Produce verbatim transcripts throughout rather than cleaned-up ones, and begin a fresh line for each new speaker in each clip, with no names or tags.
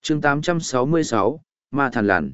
chương tám trăm sáu mươi sáu, ma thằn lằn.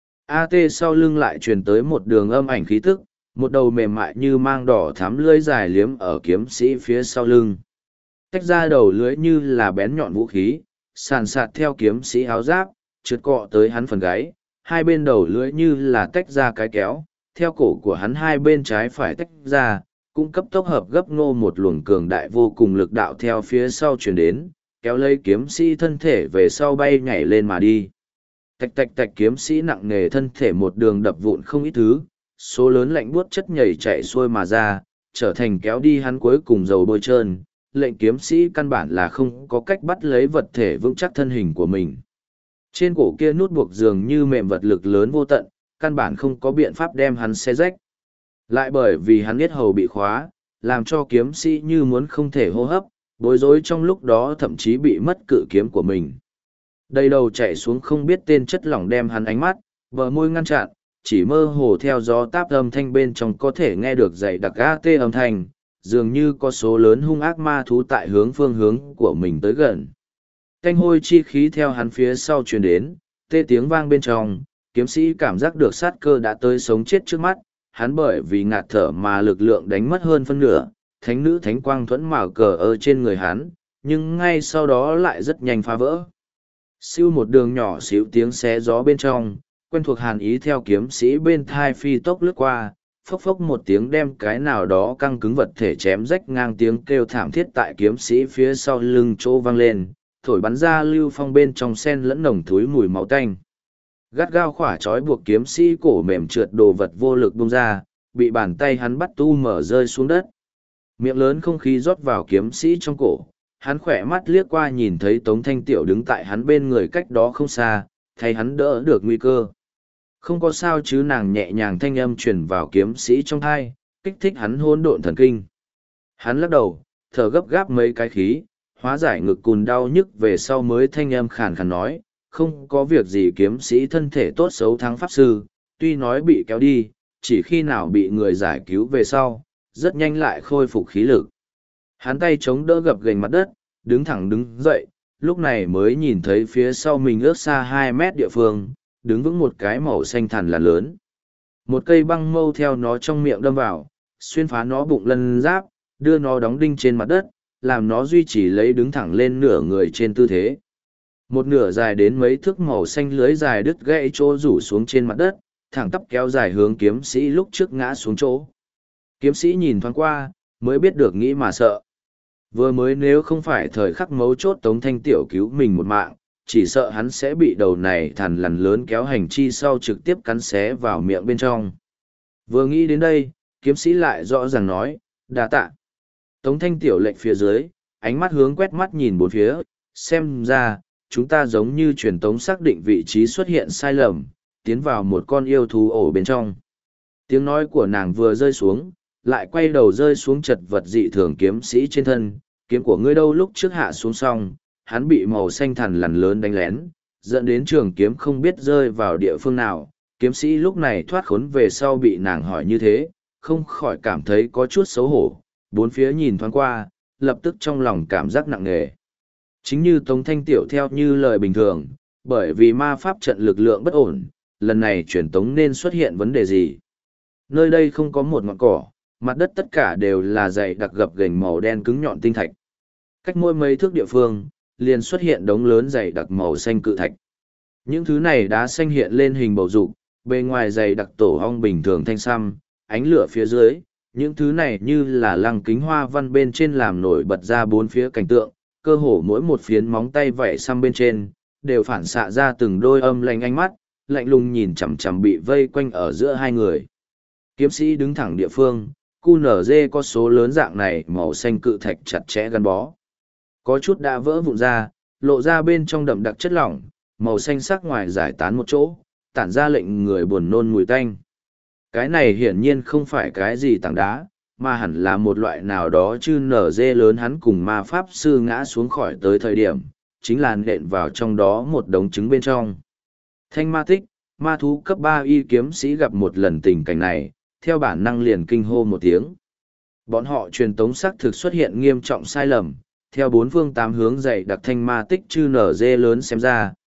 a tê sau lưng lại truyền tới một đường âm ảnh khí tức, một đầu mềm mại như mang đỏ thắm lưỡi dài liếm ở kiếm sĩ phía sau lưng. Tách ra đầu lưỡi như là bén nhọn vũ khí, sàn sạt theo kiếm sĩ áo giáp, trượt cọ tới hắn phần gáy, hai bên đầu lưỡi như là tách ra cái kéo, theo cổ của hắn hai bên trái phải tách ra, cũng cấp tốc hợp gấp ngô một luồng cường đại vô cùng lực đạo theo phía sau truyền đến, kéo lấy kiếm sĩ thân thể về sau bay nhảy lên mà đi. Tạch tạch tạch kiếm sĩ nặng nề thân thể một đường đập vụn không ít thứ, số lớn lạnh buốt chất nhảy chạy xuôi mà ra, trở thành kéo đi hắn cuối cùng dầu bôi trơn, lệnh kiếm sĩ căn bản là không có cách bắt lấy vật thể vững chắc thân hình của mình. Trên cổ kia nút buộc dường như mềm vật lực lớn vô tận, căn bản không có biện pháp đem hắn xé rách. Lại bởi vì hắn yết hầu bị khóa, làm cho kiếm sĩ như muốn không thể hô hấp, bối rối trong lúc đó thậm chí bị mất cự kiếm của mình. Đầy đầu chạy xuống không biết tên chất lỏng đem hắn ánh mắt, bờ môi ngăn chặn, chỉ mơ hồ theo gió táp âm thanh bên trong có thể nghe được dày đặc a tê âm thanh, dường như có số lớn hung ác ma thú tại hướng phương hướng của mình tới gần. Canh hôi chi khí theo hắn phía sau truyền đến, tê tiếng vang bên trong, kiếm sĩ cảm giác được sát cơ đã tới sống chết trước mắt, hắn bởi vì ngạt thở mà lực lượng đánh mất hơn phân nửa, thánh nữ thánh quang thuẫn mào cờ ở trên người hắn, nhưng ngay sau đó lại rất nhanh phá vỡ. Siêu một đường nhỏ xíu tiếng xé gió bên trong, quen thuộc hàn ý theo kiếm sĩ bên thai phi tốc lướt qua, phốc phốc một tiếng đem cái nào đó căng cứng vật thể chém rách ngang tiếng kêu thảm thiết tại kiếm sĩ phía sau lưng chỗ vang lên, thổi bắn ra lưu phong bên trong sen lẫn nồng thúi mùi máu tanh. Gắt gao khỏa trói buộc kiếm sĩ cổ mềm trượt đồ vật vô lực bung ra, bị bàn tay hắn bắt tu mở rơi xuống đất. Miệng lớn không khí rót vào kiếm sĩ trong cổ, hắn khỏe mắt liếc qua nhìn thấy Tống Thanh Tiểu đứng tại hắn bên người cách đó không xa, thay hắn đỡ được nguy cơ. Không có sao chứ, nàng nhẹ nhàng thanh âm truyền vào kiếm sĩ trong thai, kích thích hắn hỗn độn thần kinh. Hắn lắc đầu, thở gấp gáp mấy cái khí, hóa giải ngực cùn đau nhức về sau mới thanh âm khàn khàn nói, không có việc gì. Kiếm sĩ thân thể tốt xấu thắng pháp sư, tuy nói bị kéo đi, chỉ khi nào bị người giải cứu về sau, rất nhanh lại khôi phục khí lực. Hắn tay chống đỡ gập ghềnh mặt đất, đứng thẳng đứng dậy, lúc này mới nhìn thấy phía sau mình ước xa hai mét địa phương, đứng vững một cái màu xanh thẳn là lớn. Một cây băng mâu theo nó trong miệng đâm vào, xuyên phá nó bụng lân giáp, đưa nó đóng đinh trên mặt đất, làm nó duy trì lấy đứng thẳng lên nửa người trên tư thế. Một nửa dài đến mấy thước màu xanh lưới dài đứt gãy chỗ rủ xuống trên mặt đất, thẳng tắp kéo dài hướng kiếm sĩ lúc trước ngã xuống chỗ. Kiếm sĩ nhìn thoáng qua, mới biết được nghĩ mà sợ. Vừa mới nếu không phải thời khắc mấu chốt Tống Thanh Tiểu cứu mình một mạng, chỉ sợ hắn sẽ bị đầu này thằn lằn lớn kéo hành chi sau trực tiếp cắn xé vào miệng bên trong. Vừa nghĩ đến đây, kiếm sĩ lại rõ ràng nói, đa tạ. Tống Thanh Tiểu lệnh phía dưới, ánh mắt hướng quét mắt nhìn bốn phía, xem ra, chúng ta giống như truyền tống xác định vị trí xuất hiện sai lầm, tiến vào một con yêu thú ổ bên trong. Tiếng nói của nàng vừa rơi xuống, lại quay đầu rơi xuống chật vật dị thường kiếm sĩ trên thân, kiếm của ngươi đâu lúc trước hạ xuống xong, hắn bị màu xanh thằn lằn lớn đánh lén, dẫn đến trường kiếm không biết rơi vào địa phương nào. Kiếm sĩ lúc này thoát khốn về sau bị nàng hỏi như thế, không khỏi cảm thấy có chút xấu hổ, bốn phía nhìn thoáng qua, lập tức trong lòng cảm giác nặng nề. Chính như Tống Thanh Tiểu theo như lời bình thường, bởi vì ma pháp trận lực lượng bất ổn, lần này truyền tống nên xuất hiện vấn đề gì? Nơi đây không có một ngọn cỏ, mặt đất tất cả đều là dày đặc gập ghềnh màu đen cứng nhọn tinh thạch. Cách mỗi mấy thước địa phương, liền xuất hiện đống lớn dày đặc màu xanh cự thạch. Những thứ này đá xanh hiện lên hình bầu dục, bề ngoài dày đặc tổ ong bình thường thanh xăm, ánh lửa phía dưới, những thứ này như là lăng kính hoa văn bên trên làm nổi bật ra bốn phía cảnh tượng, cơ hồ mỗi một phiến móng tay vảy xăm bên trên, đều phản xạ ra từng đôi âm lạnh ánh mắt, lạnh lùng nhìn chằm chằm bị vây quanh ở giữa hai người. Kiếm sĩ đứng thẳng địa phương, cu nở dê có số lớn dạng này màu xanh cự thạch chặt chẽ gắn bó. Có chút đã vỡ vụn ra, lộ ra bên trong đậm đặc chất lỏng, màu xanh sắc ngoài giải tán một chỗ, tản ra lệnh người buồn nôn mùi tanh. Cái này hiển nhiên không phải cái gì tảng đá, mà hẳn là một loại nào đó chư nở dê lớn. Hắn cùng ma pháp sư ngã xuống khỏi tới thời điểm, chính là nện vào trong đó một đống trứng bên trong. Thanh ma tích, ma thú cấp ba y kiếm sĩ gặp một lần tình cảnh này, theo bản năng liền kinh hô một tiếng. Bọn họ truyền tống xác thực xuất hiện nghiêm trọng sai lầm, theo bốn phương tám hướng dày đặc thanh ma tích chư nở dê lớn xem ra,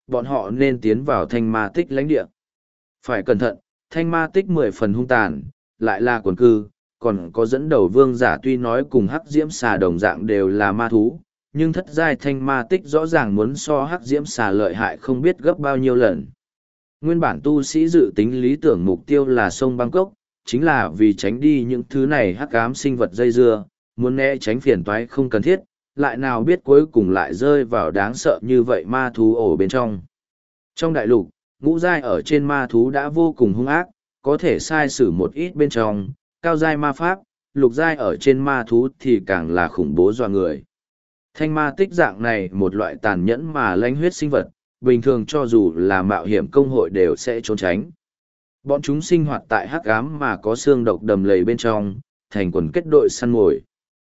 bọn họ nên tiến vào thanh ma tích lãnh địa. Phải cẩn thận, thanh ma tích mười phần hung tàn, lại là quần cư, còn có dẫn đầu vương giả tuy nói cùng hắc diễm xà đồng dạng đều là ma thú, nhưng thất giai thanh ma tích rõ ràng muốn so hắc diễm xà lợi hại không biết gấp bao nhiêu lần. Nguyên bản tu sĩ dự tính lý tưởng mục tiêu là sông Bangkok, chính là vì tránh đi những thứ này hắc ám sinh vật dây dưa, muốn né tránh phiền toái không cần thiết, lại nào biết cuối cùng lại rơi vào đáng sợ như vậy ma thú ổ bên trong. Trong đại lục, ngũ giai ở trên ma thú đã vô cùng hung ác, có thể sai sử một ít bên trong, cao giai ma pháp, lục giai ở trên ma thú thì càng là khủng bố dọa người. Thanh ma tích dạng này một loại tàn nhẫn mà lãnh huyết sinh vật, bình thường cho dù là mạo hiểm công hội đều sẽ trốn tránh. Bọn chúng sinh hoạt tại hắc ám mà có xương độc đầm lầy bên trong, thành quần kết đội săn mồi.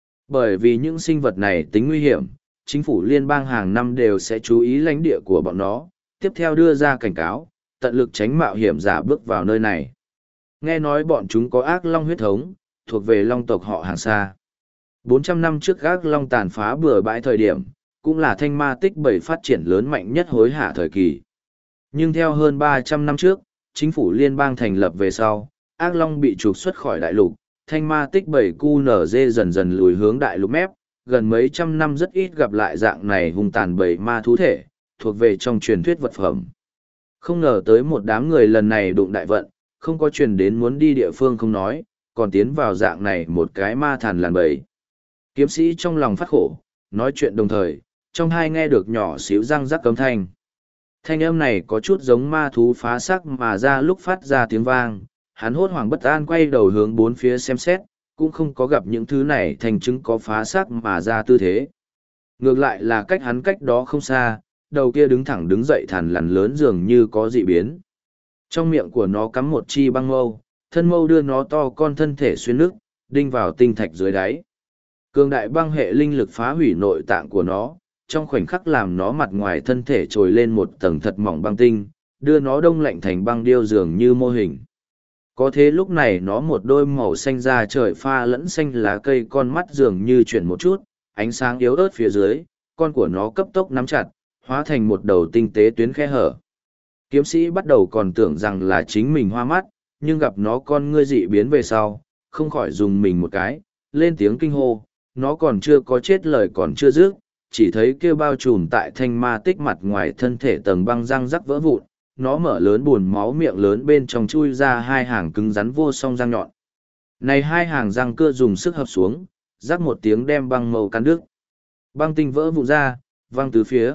Bởi vì những sinh vật này tính nguy hiểm, chính phủ liên bang hàng năm đều sẽ chú ý lãnh địa của bọn nó, tiếp theo đưa ra cảnh cáo, tận lực tránh mạo hiểm giả bước vào nơi này. Nghe nói bọn chúng có ác long huyết thống, thuộc về long tộc họ hàng xa. bốn trăm năm trước ác long tàn phá bừa bãi thời điểm, cũng là thanh ma tích bảy phát triển lớn mạnh nhất hối hả thời kỳ. Nhưng theo hơn ba trăm năm trước, chính phủ liên bang thành lập về sau, ác long bị trục xuất khỏi đại lục, thanh ma tích bảy cu nở dê dần dần lùi hướng đại lục mép, gần mấy trăm năm rất ít gặp lại dạng này hung tàn bảy ma thú thể, thuộc về trong truyền thuyết vật phẩm. Không ngờ tới một đám người lần này đụng đại vận, không có truyền đến muốn đi địa phương không nói, còn tiến vào dạng này một cái ma thàn làn bầy. Kiếm sĩ trong lòng phát khổ, nói chuyện đồng thời, trong hai nghe được nhỏ xíu răng rắc cấm thanh. Thanh âm này có chút giống ma thú phá xác mà ra lúc phát ra tiếng vang, hắn hốt hoảng bất an quay đầu hướng bốn phía xem xét, cũng không có gặp những thứ này thành chứng có phá xác mà ra tư thế. Ngược lại là cách hắn cách đó không xa, đầu kia đứng thẳng đứng dậy thằn lằn lớn dường như có dị biến. Trong miệng của nó cắm một chi băng mâu, thân mâu đưa nó to con thân thể xuyên nước, đinh vào tinh thạch dưới đáy. Cường đại băng hệ linh lực phá hủy nội tạng của nó, trong khoảnh khắc làm nó mặt ngoài thân thể trồi lên một tầng thật mỏng băng tinh, đưa nó đông lạnh thành băng điêu dường như mô hình. Có thế lúc này nó một đôi màu xanh da trời pha lẫn xanh lá cây con mắt dường như chuyển một chút, ánh sáng yếu ớt phía dưới, con của nó cấp tốc nắm chặt, hóa thành một đầu tinh tế tuyến khe hở. Kiếm sĩ bắt đầu còn tưởng rằng là chính mình hoa mắt, nhưng gặp nó con ngươi dị biến về sau, không khỏi dùng mình một cái, lên tiếng kinh hô, nó còn chưa có chết lời còn chưa dứt, chỉ thấy kêu bao trùm tại thanh ma tích mặt ngoài thân thể tầng băng răng rắc vỡ vụn, nó mở lớn buồn máu miệng lớn bên trong chui ra hai hàng cứng rắn vô song răng nhọn. Này hai hàng răng cưa dùng sức hợp xuống, rắc một tiếng đem băng màu cắn đứt. Băng tinh vỡ vụn ra, văng tứ phía.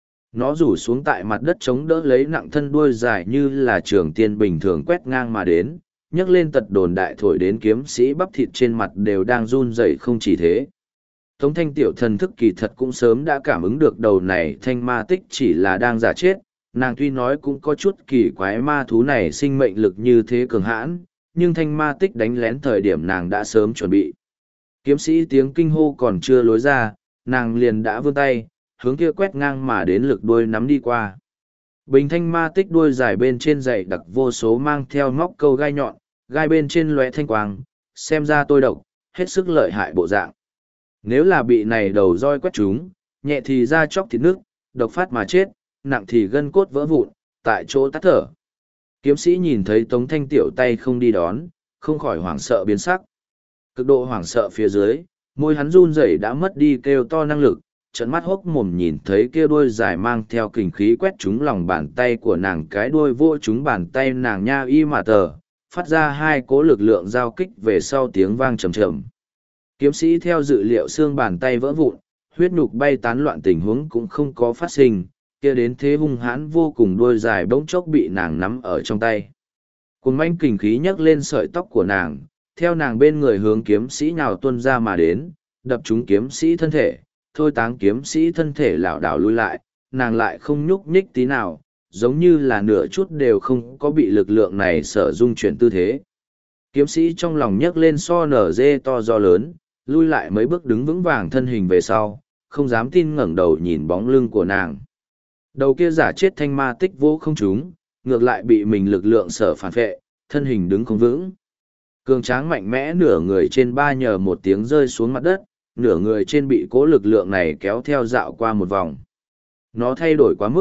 Nó rủ xuống tại mặt đất chống đỡ lấy nặng thân đuôi dài như là trường tiên bình thường quét ngang mà đến, nhấc lên tật đồn đại thổi đến kiếm sĩ bắp thịt trên mặt đều đang run rẩy không chỉ thế. Tống thanh tiểu thần thức kỳ thật cũng sớm đã cảm ứng được đầu này thanh ma tích chỉ là đang giả chết, nàng tuy nói cũng có chút kỳ quái ma thú này sinh mệnh lực như thế cường hãn, nhưng thanh ma tích đánh lén thời điểm nàng đã sớm chuẩn bị. Kiếm sĩ tiếng kinh hô còn chưa lối ra, nàng liền đã vươn tay, hướng kia quét ngang mà đến lực đuôi nắm đi qua. Bình thanh ma tích đuôi dài bên trên dày đặc vô số mang theo móc câu gai nhọn, gai bên trên lóe thanh quang, xem ra tôi độc, hết sức lợi hại bộ dạng. Nếu là bị này đầu roi quét chúng, nhẹ thì ra chóc thịt nước, độc phát mà chết, nặng thì gân cốt vỡ vụn, tại chỗ tắt thở. Kiếm sĩ nhìn thấy Tống Thanh tiểu tay không đi đón, không khỏi hoảng sợ biến sắc. Cực độ hoảng sợ phía dưới, môi hắn run rẩy đã mất đi kêu to năng lực, trận mắt hốc mồm nhìn thấy kia đuôi dài mang theo kình khí quét trúng lòng bàn tay của nàng, cái đuôi vô trúng bàn tay nàng nha y mà tờ, phát ra hai cỗ lực lượng giao kích về sau tiếng vang trầm trầm. Kiếm sĩ theo dự liệu xương bàn tay vỡ vụn, huyết nhục bay tán loạn tình huống cũng không có phát sinh, kia đến thế hung hãn vô cùng đuôi dài bỗng chốc bị nàng nắm ở trong tay. Cuồng manh kình khí nhấc lên sợi tóc của nàng, theo nàng bên người hướng kiếm sĩ nhào tuôn ra mà đến, đập trúng kiếm sĩ thân thể, thôi táng kiếm sĩ thân thể lảo đảo lui lại, nàng lại không nhúc nhích tí nào, giống như là nửa chút đều không có bị lực lượng này sở dung chuyển tư thế. Kiếm sĩ trong lòng nhấc lên so nở dê to do lớn, lui lại mấy bước đứng vững vàng thân hình về sau, không dám tin ngẩng đầu nhìn bóng lưng của nàng. Đầu kia giả chết thanh ma tích vô không trúng, ngược lại bị mình lực lượng sở phản vệ, thân hình đứng không vững. Cường tráng mạnh mẽ nửa người trên ba nhờ một tiếng rơi xuống mặt đất, nửa người trên bị cố lực lượng này kéo theo dạo qua một vòng. Nó thay đổi quá mức,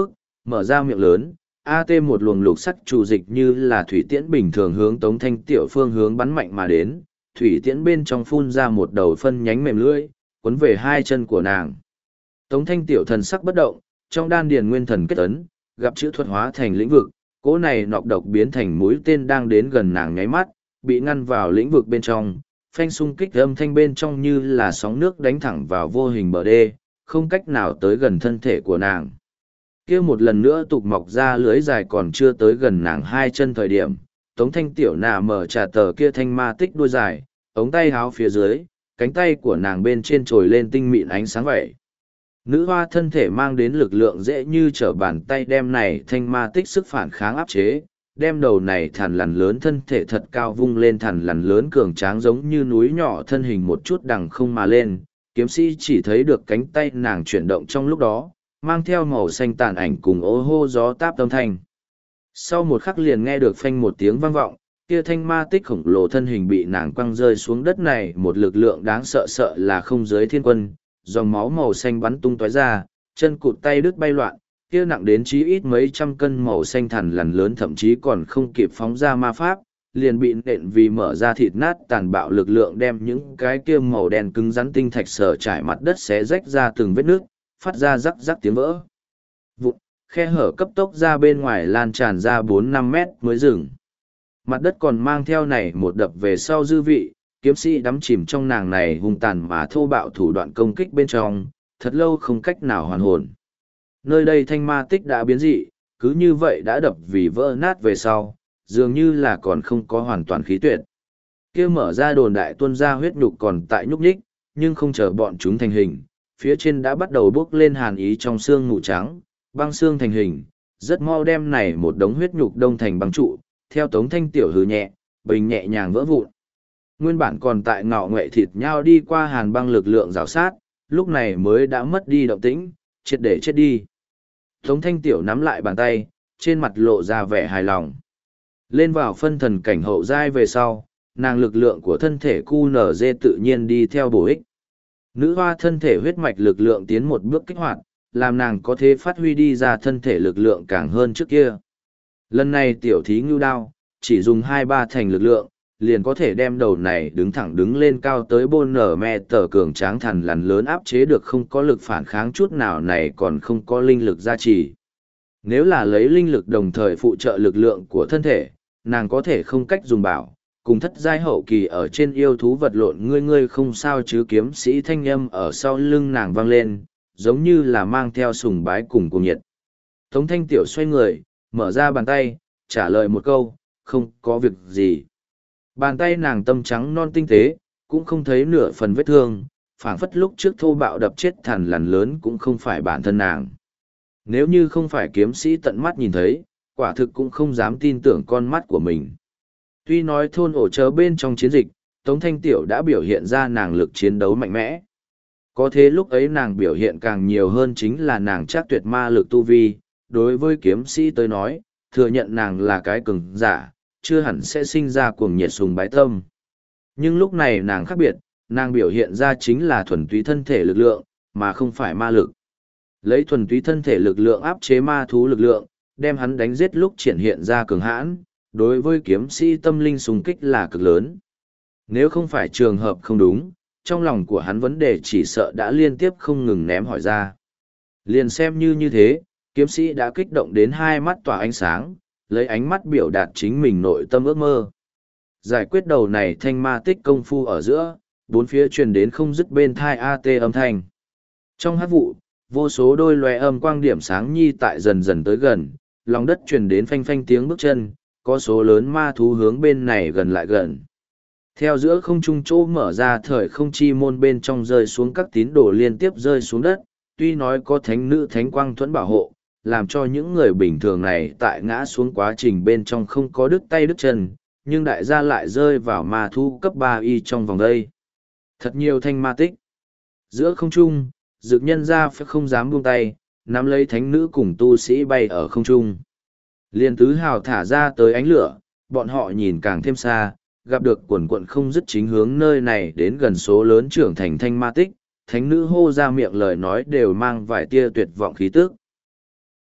mở ra miệng lớn, a tê một luồng lục sắc trụ dịch như là thủy tiễn bình thường hướng Tống Thanh Tiểu phương hướng bắn mạnh mà đến, thủy tiễn bên trong phun ra một đầu phân nhánh mềm lưỡi, cuốn về hai chân của nàng. Tống Thanh Tiểu thần sắc bất động, trong đan điền nguyên thần kết ấn, gặp chữ thuật hóa thành lĩnh vực, cỗ này nọc độc biến thành mũi tên đang đến gần nàng nháy mắt, bị ngăn vào lĩnh vực bên trong, phanh xung kích âm thanh bên trong như là sóng nước đánh thẳng vào vô hình bờ đê, không cách nào tới gần thân thể của nàng. Kia một lần nữa tục mọc ra lưới dài còn chưa tới gần nàng hai chân thời điểm, Tống Thanh Tiểu nà mở trà tờ kia thanh ma tích đuôi dài, ống tay háo phía dưới, cánh tay của nàng bên trên trồi lên tinh mịn ánh sáng vậy. Nữ hoa thân thể mang đến lực lượng dễ như trở bàn tay đem này thanh ma tích sức phản kháng áp chế, đem đầu này thằn lằn lớn thân thể thật cao vung lên thằn lằn lớn cường tráng giống như núi nhỏ thân hình một chút đằng không mà lên, kiếm sĩ chỉ thấy được cánh tay nàng chuyển động trong lúc đó, mang theo màu xanh tàn ảnh cùng ô hô gió táp âm thanh. Sau một khắc liền nghe được phanh một tiếng vang vọng, kia thanh ma tích khổng lồ thân hình bị nàng quăng rơi xuống đất này, một lực lượng đáng sợ sợ là không giới thiên quân, dòng máu màu xanh bắn tung tóe ra, chân cụt tay đứt bay loạn, kia nặng đến chí ít mấy trăm cân màu xanh thằn lằn lớn thậm chí còn không kịp phóng ra ma pháp, liền bị nện vì mở ra thịt nát tàn bạo lực lượng đem những cái kia màu đen cứng rắn tinh thạch sở trải mặt đất xé rách ra từng vết nước, phát ra rắc rắc tiếng vỡ. Vụn, khe hở cấp tốc ra bên ngoài lan tràn ra bốn năm mét mới dừng. Mặt đất còn mang theo này một đập về sau dư vị, kiếm sĩ đắm chìm trong nàng này hung tàn mà thô bạo thủ đoạn công kích bên trong, thật lâu không cách nào hoàn hồn. Nơi đây thanh ma tích đã biến dị, cứ như vậy đã đập vì vỡ nát về sau, dường như là còn không có hoàn toàn khí tuyệt. Kia mở ra đồn đại tuôn ra huyết nhục còn tại nhúc nhích, nhưng không chờ bọn chúng thành hình, phía trên đã bắt đầu bốc lên hàn ý trong xương mù trắng, băng xương thành hình, rất mau đem này một đống huyết nhục đông thành băng trụ, theo Tống Thanh Tiểu hừ nhẹ, bình nhẹ nhàng vỡ vụn. Nguyên bản còn tại ngọ nghệ thịt nhau đi qua hàn băng lực lượng rào sát, lúc này mới đã mất đi động tĩnh, triệt để chết đi. Tống Thanh Tiểu nắm lại bàn tay, trên mặt lộ ra vẻ hài lòng. Lên vào phân thần cảnh hậu giai về sau, nàng lực lượng của thân thể cu nở dê tự nhiên đi theo bổ ích. Nữ hoa thân thể huyết mạch lực lượng tiến một bước kích hoạt, làm nàng có thể phát huy đi ra thân thể lực lượng càng hơn trước kia. Lần này tiểu thí ngưu đao, chỉ dùng hai ba thành lực lượng, liền có thể đem đầu này đứng thẳng đứng lên cao tới bôn nở me tờ cường tráng thằn lằn lớn áp chế được không có lực phản kháng chút nào này còn không có linh lực gia trì. Nếu là lấy linh lực đồng thời phụ trợ lực lượng của thân thể, nàng có thể không cách dùng bảo, cùng thất giai hậu kỳ ở trên yêu thú vật lộn ngươi ngươi không sao chứ kiếm sĩ thanh âm ở sau lưng nàng vang lên, giống như là mang theo sùng bái cùng cuồng nhiệt. Tống Thanh Tiểu xoay người, mở ra bàn tay, trả lời một câu, không có việc gì. Bàn tay nàng tâm trắng non tinh tế, cũng không thấy nửa phần vết thương, phảng phất lúc trước thô bạo đập chết thằn lằn lớn cũng không phải bản thân nàng. Nếu như không phải kiếm sĩ tận mắt nhìn thấy, quả thực cũng không dám tin tưởng con mắt của mình. Tuy nói thôn ổ chớ bên trong chiến dịch, Tống Thanh Tiểu đã biểu hiện ra nàng lực chiến đấu mạnh mẽ. Có thế lúc ấy nàng biểu hiện càng nhiều hơn chính là nàng chắc tuyệt ma lực tu vi, đối với kiếm sĩ tới nói, thừa nhận nàng là cái cường giả, chưa hẳn sẽ sinh ra cuồng nhiệt sùng bái tâm. Nhưng lúc này nàng khác biệt, nàng biểu hiện ra chính là thuần túy thân thể lực lượng, mà không phải ma lực. Lấy thuần túy thân thể lực lượng áp chế ma thú lực lượng, đem hắn đánh giết lúc triển hiện ra cường hãn, đối với kiếm sĩ tâm linh xung kích là cực lớn. Nếu không phải trường hợp không đúng, trong lòng của hắn vấn đề chỉ sợ đã liên tiếp không ngừng ném hỏi ra. Liền xem như như thế, kiếm sĩ đã kích động đến hai mắt tỏa ánh sáng, lấy ánh mắt biểu đạt chính mình nội tâm ước mơ. Giải quyết đầu này thanh ma tích công phu ở giữa, bốn phía truyền đến không dứt bên thai a tê âm thanh. Trong hát vụ, vô số đôi loe âm quang điểm sáng nhi tại dần dần tới gần, lòng đất truyền đến phanh phanh tiếng bước chân, có số lớn ma thú hướng bên này gần lại gần. Theo giữa không trung chỗ mở ra thời không chi môn bên trong rơi xuống các tín đồ liên tiếp rơi xuống đất, tuy nói có thánh nữ thánh quang thuẫn bảo hộ, làm cho những người bình thường này tại ngã xuống quá trình bên trong không có đứt tay đứt chân, nhưng đại gia lại rơi vào ma thu cấp ba y trong vòng đây. Thật nhiều thanh ma tích. Giữa không trung, dược nhân ra phải không dám buông tay, nắm lấy thánh nữ cùng tu sĩ bay ở không trung. Liên tứ hào thả ra tới ánh lửa, bọn họ nhìn càng thêm xa, gặp được quần quận không dứt chính hướng nơi này đến gần số lớn trưởng thành thanh ma tích, thánh nữ hô ra miệng lời nói đều mang vài tia tuyệt vọng khí tức.